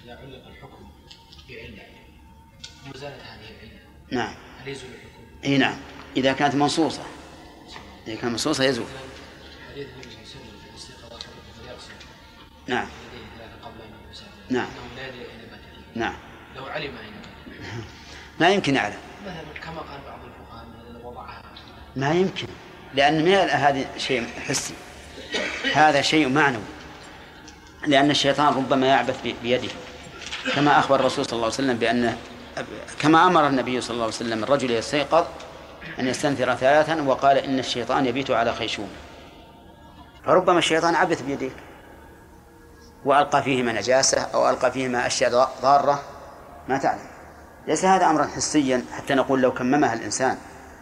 إذا علق الحكم بعلة وزالت هذه العلة نعم هل يزول الحكم؟ اي نعم، إذا كانت منصوصة، إذا كانت منصوصة يزول. حديث النبي صلى الله عليه وسلم في استيقاظ فليغسل نعم يديه ثلاثة قبل أن يغسل نعم إنه لا يدري أين بات نعم لو علم أين بات ما يمكن يعلم، مثلا كما قال بعض الفقهاء لو وضعها ما يمكن، لأن هذا شيء حسي، هذا شيء معنوي، لأن الشيطان ربما يعبث بيده، كما أخبر الرسول صلى الله عليه وسلم بأنه، كما أمر النبي صلى الله عليه وسلم الرجل يستيقظ أن يستنثر ثلاثا وقال إن الشيطان يبيت على خيشوم، فربما الشيطان عبث بيديك وألقى فيهما نجاسة أو ألقى فيهما أشياء ضارة ما تعلم. ليس هذا أمرا حسيا حتى نقول لو كممها الإنسان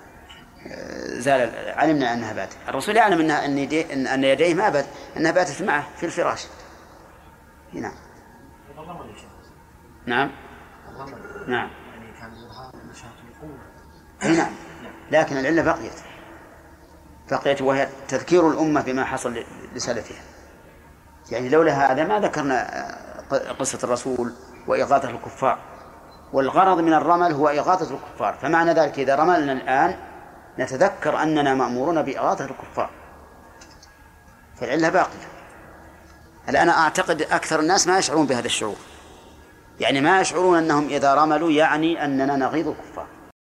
زال علمنا أنها باتت. الرسول يعلم أن يديه ما بات، أنها باتت معه في الفراش. نعم نعم نعم يعني كان يظهر نشاط القوة. نعم، لكن العلة بقيت وهي تذكير الأمة بما حصل لسلفها. يعني لولا هذا ما ذكرنا قصة الرسول وإغاثة الكفار، والغرض من الرمل هو إغاثة الكفار، فمعنى ذلك إذا رملنا الآن نتذكر أننا مأمورون بإغاثة الكفار، فالعلة باقية. الآن أعتقد أكثر الناس ما يشعرون بهذا الشعور، يعني ما يشعرون أنهم إذا رملوا يعني أننا نغيظ الكفار.